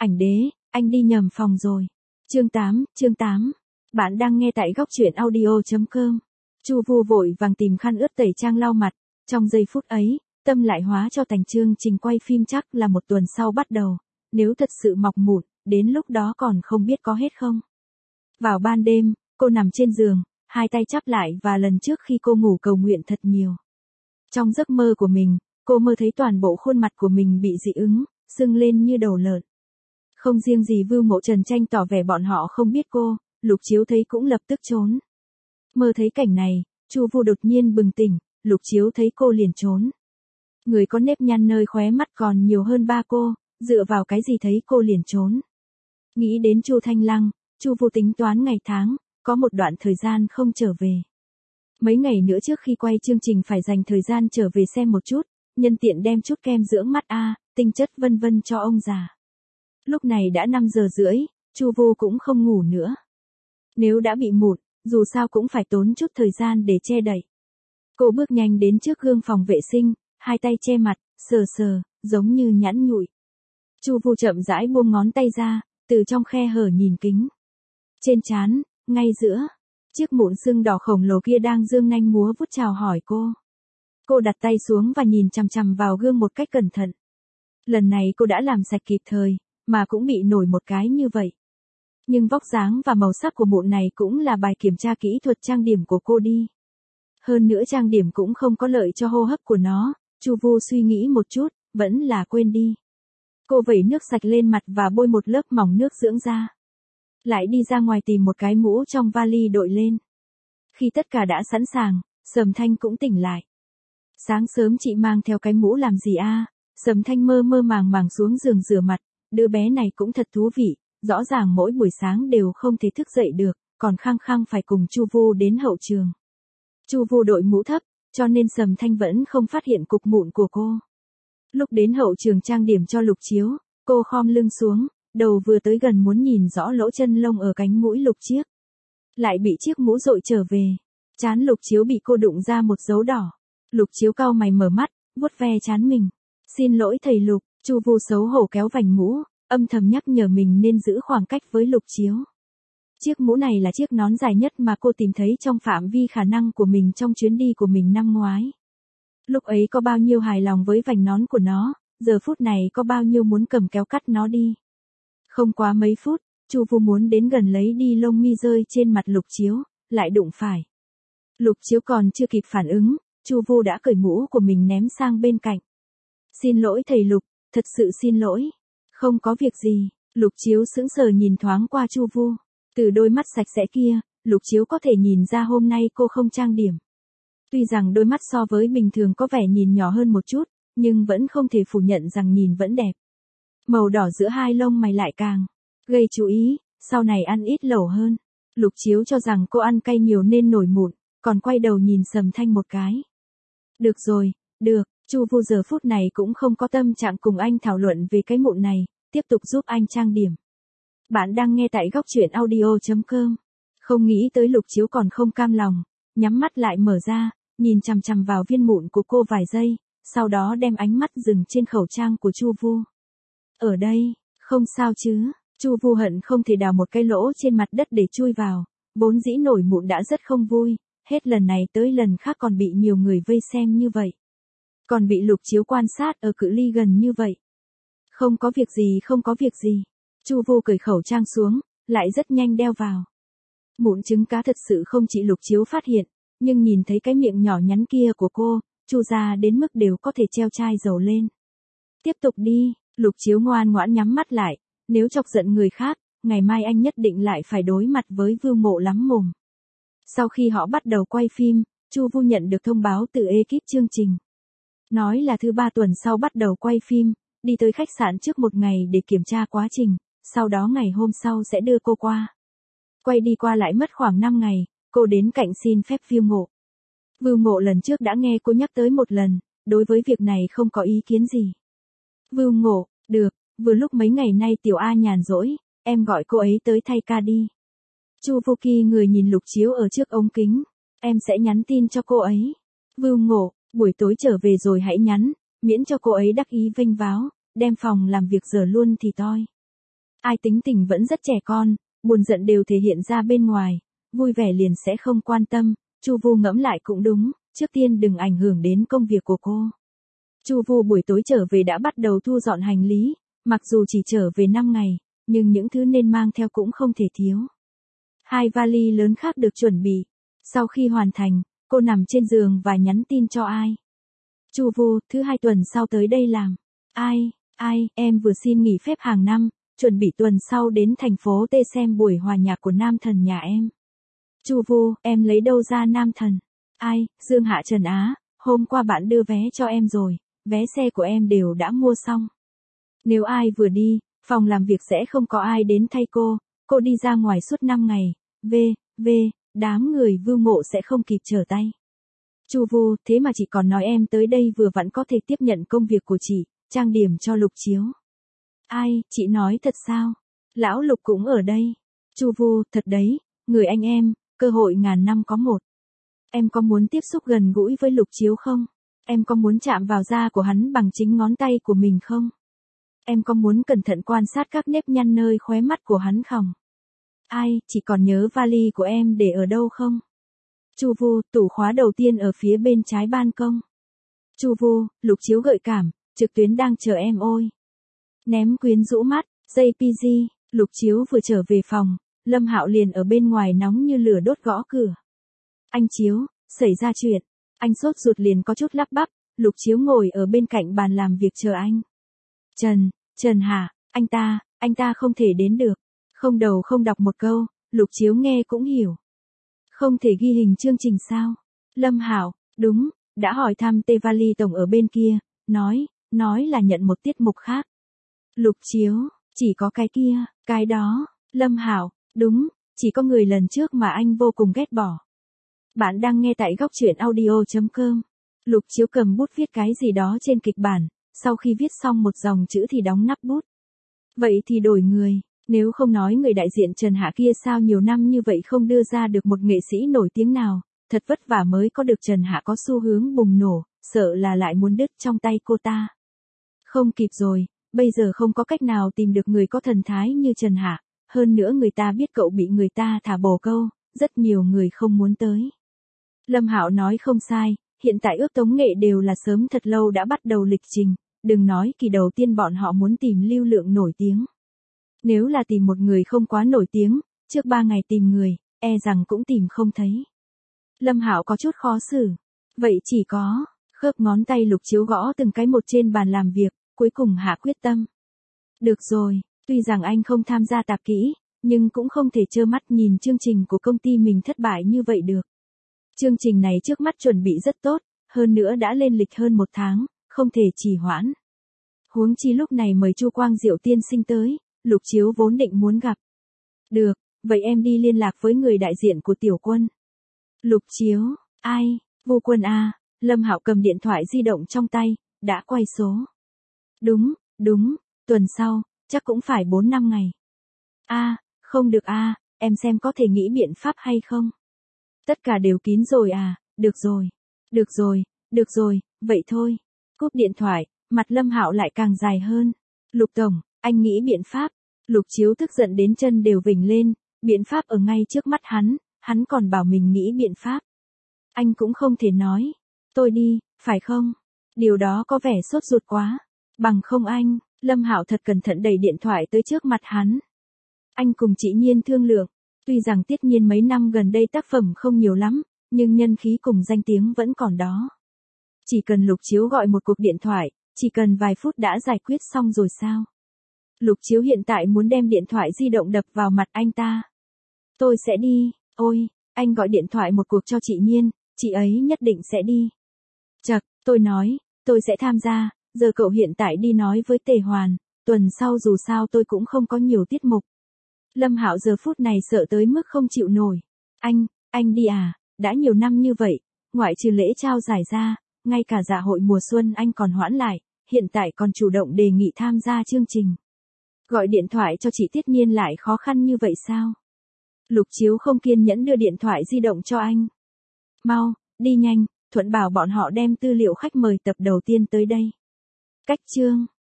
Ảnh đế, anh đi nhầm phòng rồi. Chương 8. Bạn đang nghe tại góc truyện audio.com. Chu Vu vội vàng tìm khăn ướt tẩy trang lau mặt, trong giây phút ấy, tâm lại hóa cho thành chương trình quay phim chắc là 1 tuần sau bắt đầu, nếu thật sự mọc mụn, đến lúc đó còn không biết có hết không. Vào ban đêm, cô nằm trên giường, hai tay chắp lại và lần trước khi cô ngủ cầu nguyện thật nhiều. Trong giấc mơ của mình, cô mơ thấy toàn bộ khuôn mặt của mình bị dị ứng, sưng lên như đầu lợn. Không riêng gì Vưu Mộ Trần Tranh tỏ vẻ bọn họ không biết cô, Lục Chiếu thấy cũng lập tức trốn. Mơ thấy cảnh này, Chu Vu đột nhiên bừng tỉnh, Lục Chiếu thấy cô liền trốn. Người có nếp nhăn nơi khóe mắt còn nhiều hơn ba cô, dựa vào cái gì thấy cô liền trốn. Nghĩ đến Chu Thanh Lăng, Chu Vu tính toán ngày tháng, có một đoạn thời gian không trở về. Mấy ngày nữa trước khi quay chương trình phải dành thời gian trở về xem một chút, nhân tiện đem chút kem dưỡng mắt tinh chất vân vân cho ông già. Lúc này đã 5 giờ rưỡi, Chu Vu cũng không ngủ nữa. Nếu đã bị mụn, dù sao cũng phải tốn chút thời gian để che đậy. Cô bước nhanh đến trước gương phòng vệ sinh, hai tay che mặt, sờ, giống như nhẵn nhụi. Chu Vu chậm rãi buông ngón tay ra, từ trong khe hở nhìn kính. Trên trán, ngay giữa, chiếc mụn sưng đỏ khổng lồ kia đang dương nanh múa vuốt chào hỏi cô. Cô đặt tay xuống và nhìn chằm chằm vào gương một cách cẩn thận. Lần này cô đã làm sạch kịp thời, mà cũng bị nổi một cái như vậy. Nhưng vóc dáng và màu sắc của mụn này cũng là bài kiểm tra kỹ thuật trang điểm của cô đi. Hơn nữa trang điểm cũng không có lợi cho hô hấp của nó, Chu Vu suy nghĩ một chút, vẫn là quên đi. Cô vẩy nước sạch lên mặt và bôi một lớp mỏng nước dưỡng da. Lại đi ra ngoài tìm một cái mũ trong vali đội lên. Khi tất cả đã sẵn sàng, Sầm Thanh cũng tỉnh lại. Sáng sớm chị mang theo cái mũ làm gì Sầm Thanh mơ màng xuống giường rửa mặt, đứa bé này cũng thật thú vị, rõ ràng mỗi buổi sáng đều không thể thức dậy được, còn khăng khăng phải cùng Chu Vu đến hậu trường. Chu Vu đội mũ thấp, cho nên Sầm Thanh vẫn không phát hiện cục mụn của cô. Lúc đến hậu trường trang điểm cho Lục Chiếu, cô khom lưng xuống, đầu vừa tới gần muốn nhìn rõ lỗ chân lông ở cánh mũi Lục Chiếc. Lại bị chiếc mũ dội trở về. Trán Lục Chiếu bị cô đụng ra một dấu đỏ. Lục Chiếu cau mày mở mắt, vuốt ve trán mình. Xin lỗi thầy Lục, Chu Vu xấu hổ kéo vành mũ, âm thầm nhắc nhở mình nên giữ khoảng cách với Lục Chiếu. Chiếc mũ này là chiếc nón dài nhất mà cô tìm thấy trong phạm vi khả năng của mình trong chuyến đi của mình năm ngoái. Lúc ấy có bao nhiêu hài lòng với vành nón của nó, giờ phút này có bao nhiêu muốn cầm kéo cắt nó đi. Không quá mấy phút, Chu Vu muốn đến gần lấy đi lông mi rơi trên mặt Lục Chiếu, lại đụng phải. Lục Chiếu còn chưa kịp phản ứng, Chu Vu đã cởi mũ của mình ném sang bên cạnh. Xin lỗi thầy Lục, thật sự xin lỗi. Không có việc gì, Lục Chiếu sững sờ nhìn thoáng qua Chu Vu. Từ đôi mắt sạch sẽ kia, Lục Chiếu có thể nhìn ra hôm nay cô không trang điểm. Tuy rằng đôi mắt so với bình thường có vẻ nhìn nhỏ hơn một chút, nhưng vẫn không thể phủ nhận rằng nhìn vẫn đẹp. Màu đỏ giữa hai lông mày lại càng gây chú ý, sau này ăn ít lẩu hơn. Lục Chiếu cho rằng cô ăn cay nhiều nên nổi mụn, còn quay đầu nhìn Sầm Thanh một cái. Được rồi, được, Chu Vu giờ phút này cũng không có tâm trạng cùng anh thảo luận về cái mụn này, tiếp tục giúp anh trang điểm. Bạn đang nghe tại góc truyện audio.com. Không nghĩ tới Lục Chiếu còn không cam lòng, nhắm mắt lại mở ra, nhìn chằm chằm vào viên mụn của cô vài giây, sau đó đem ánh mắt dừng trên khẩu trang của Chu Vu. Ở đây, không sao chứ, Chu Vu hận không thể đào một cái lỗ trên mặt đất để chui vào, vốn dĩ nổi mụn đã rất không vui, hết lần này tới lần khác còn bị nhiều người vây xem như vậy. Còn bị Lục Chiếu quan sát ở cự ly gần như vậy. Không có việc gì. Chu Vu cởi khẩu trang xuống, lại rất nhanh đeo vào. Mụn trứng cá thật sự không chỉ Lục Chiếu phát hiện, nhưng nhìn thấy cái miệng nhỏ nhắn kia của cô, chu ra đến mức đều có thể treo chai dầu lên. Tiếp tục đi, Lục Chiếu ngoan ngoãn nhắm mắt lại, nếu chọc giận người khác, ngày mai anh nhất định lại phải đối mặt với Vưu Mộ lắm mồm. Sau khi họ bắt đầu quay phim, Chu Vu nhận được thông báo từ ekip chương trình. Nói là thứ 3 tuần sau bắt đầu quay phim, đi tới khách sạn trước một ngày để kiểm tra quá trình, sau đó ngày hôm sau sẽ đưa cô qua. Quay đi qua lại mất khoảng 5 ngày, cô đến cạnh xin phép Vưu Mộ. Vưu Mộ lần trước đã nghe cô nhắc tới một lần, đối với việc này không có ý kiến gì. Vưu Mộ, được, vừa lúc mấy ngày nay Tiểu A nhàn rỗi, em gọi cô ấy tới thay ca đi. Chu Vu Kỳ người nhìn Lục Chiếu ở trước ống kính, em sẽ nhắn tin cho cô ấy. Vưu Mộ, buổi tối trở về rồi hãy nhắn, miễn cho cô ấy đắc ý vênh váo, đem phòng làm việc dở luôn thì toi. Ai tính tình vẫn rất trẻ con, buồn giận đều thể hiện ra bên ngoài, vui vẻ liền sẽ không quan tâm. Chu Vu ngẫm lại cũng đúng, trước tiên đừng ảnh hưởng đến công việc của cô. Chu Vu buổi tối trở về đã bắt đầu thu dọn hành lý, mặc dù chỉ trở về 5 ngày, nhưng những thứ nên mang theo cũng không thể thiếu. 2 vali lớn khác được chuẩn bị. Sau khi hoàn thành, cô nằm trên giường và nhắn tin cho Ai. Chu Vu, thứ 2 tuần sau tới đây làm. Ai, em vừa xin nghỉ phép hàng năm, chuẩn bị tuần sau đến thành phố T xem buổi hòa nhạc của nam thần nhà em. Chu Vu, em lấy đâu ra nam thần? Ai, Dương Hạ Trần Á, hôm qua bạn đưa vé cho em rồi, vé xe của em đều đã mua xong. Nếu Ai vừa đi, phòng làm việc sẽ không có ai đến thay cô đi ra ngoài suốt 5 ngày, đám người Vưu Ngộ sẽ không kịp trở tay. Chu Vu, thế mà chị còn nói em tới đây vừa vặn có thể tiếp nhận công việc của chị, trang điểm cho Lục Chiếu. Ai, chị nói thật sao? Lão Lục cũng ở đây. Chu Vu, thật đấy, người anh em, cơ hội ngàn năm có một. Em có muốn tiếp xúc gần gũi với Lục Chiếu không? Em có muốn chạm vào da của hắn bằng chính ngón tay của mình không? Em có muốn cẩn thận quan sát các nếp nhăn nơi khóe mắt của hắn không? Ai, chị còn nhớ vali của em để ở đâu không? Chu Vu, tủ khóa đầu tiên ở phía bên trái ban công. Chu Vu, Lục Chiếu gợi cảm, trực tuyến đang chờ em ôi. Ném quyến rũ mắt, JPG, Lục Chiếu vừa trở về phòng, Lâm Hạo liền ở bên ngoài nóng như lửa đốt gõ cửa. Anh Chiếu, xảy ra chuyện. Anh sốt ruột liền có chút lắp bắp, Lục Chiếu ngồi ở bên cạnh bàn làm việc chờ anh. Trần hả, anh ta không thể đến được. Không đầu không đọc một câu, Lục Chiếu nghe cũng hiểu. Không thể ghi hình chương trình sao? Lâm Hạo, đúng, đã hỏi thăm Tê Vali tổng ở bên kia, nói là nhận một tiết mục khác. Lục Chiếu, chỉ có cái kia, cái đó. Lâm Hạo, đúng, chỉ có người lần trước mà anh vô cùng ghét bỏ. Bạn đang nghe tại góc truyện audio.com. Lục Chiếu cầm bút viết cái gì đó trên kịch bản, sau khi viết xong một dòng chữ thì đóng nắp bút. Vậy thì đổi người, nếu không nói người đại diện Trần Hạ kia sao nhiều năm như vậy không đưa ra được một nghệ sĩ nổi tiếng nào, thật vất vả mới có được Trần Hạ có xu hướng bùng nổ, sợ là lại muốn đứt trong tay cô ta. Không kịp rồi, bây giờ không có cách nào tìm được người có thần thái như Trần Hạ, hơn nữa người ta biết cậu bị người ta thả bồ câu, rất nhiều người không muốn tới. Lâm Hạo nói không sai, hiện tại ước tống nghệ đều là sớm thật lâu đã bắt đầu lịch trình, đừng nói kỳ đầu tiên bọn họ muốn tìm lưu lượng nổi tiếng. Nếu là tìm một người không quá nổi tiếng, trước 3 ngày tìm người, e rằng cũng tìm không thấy. Lâm Hạo có chút khó xử. Vậy chỉ có, khớp ngón tay Lục Chiếu gõ từng cái một trên bàn làm việc, cuối cùng hạ quyết tâm. Được rồi, tuy rằng anh không tham gia tạp kỹ, nhưng cũng không thể trơ mắt nhìn chương trình của công ty mình thất bại như vậy được. Chương trình này trước mắt chuẩn bị rất tốt, hơn nữa đã lên lịch hơn 1 tháng, không thể trì hoãn. Huống chi lúc này mời Chu Quang Diệu tiên sinh tới, Lục Chiếu vốn định muốn gặp. Được, vậy em đi liên lạc với người đại diện của Tiểu Quân. Lục Chiếu, ai, Vô Quân à, Lâm Hạo cầm điện thoại di động trong tay, đã quay số. Đúng, tuần sau, chắc cũng phải 4-5 ngày. Không được em xem có thể nghĩ biện pháp hay không? Tất cả đều kín rồi à, được rồi, vậy thôi. Cúp điện thoại, mặt Lâm Hạo lại càng dài hơn. Lục Tổng, anh nghĩ biện pháp. Lục Chiếu tức giận đến chân đều vểnh lên, biện pháp ở ngay trước mắt hắn còn bảo mình nghĩ biện pháp. Anh cũng không thể nói, tôi đi, phải không? Điều đó có vẻ sốt ruột quá. Bằng không anh, Lâm Hạo thật cẩn thận đẩy điện thoại tới trước mặt hắn. Anh cùng chị Nhiên thương lượng, tuy rằng Tiết Nhiên mấy năm gần đây tác phẩm không nhiều lắm, nhưng nhân khí cùng danh tiếng vẫn còn đó. Chỉ cần Lục Chiếu gọi một cuộc điện thoại, chỉ cần vài phút đã giải quyết xong rồi sao? Lục Chiếu hiện tại muốn đem điện thoại di động đập vào mặt anh ta. Tôi sẽ đi, ôi, anh gọi điện thoại một cuộc cho chị Nhiên, chị ấy nhất định sẽ đi. Chậc, tôi nói, tôi sẽ tham gia, giờ cậu hiện tại đi nói với Tề Hoàn, tuần sau dù sao tôi cũng không có nhiều tiết mục. Lâm Hạo giờ phút này sợ tới mức không chịu nổi. Anh đi à, đã nhiều năm như vậy, ngoại trừ lễ trao giải ra, ngay cả dạ hội mùa xuân anh còn hoãn lại, hiện tại còn chủ động đề nghị tham gia chương trình. Gọi điện thoại cho chị Tiết Nhiên lại khó khăn như vậy sao? Lục Chiếu không kiên nhẫn đưa điện thoại di động cho anh. Mau, đi nhanh, Thuận bảo bọn họ đem tư liệu khách mời tập đầu tiên tới đây. Cách chương